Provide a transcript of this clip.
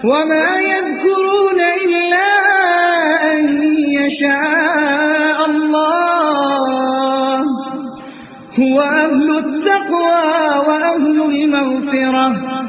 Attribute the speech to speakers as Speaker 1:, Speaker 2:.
Speaker 1: وما يذكرون إلا أن يشاء الله هو أهل التقوى وأهل المغفرة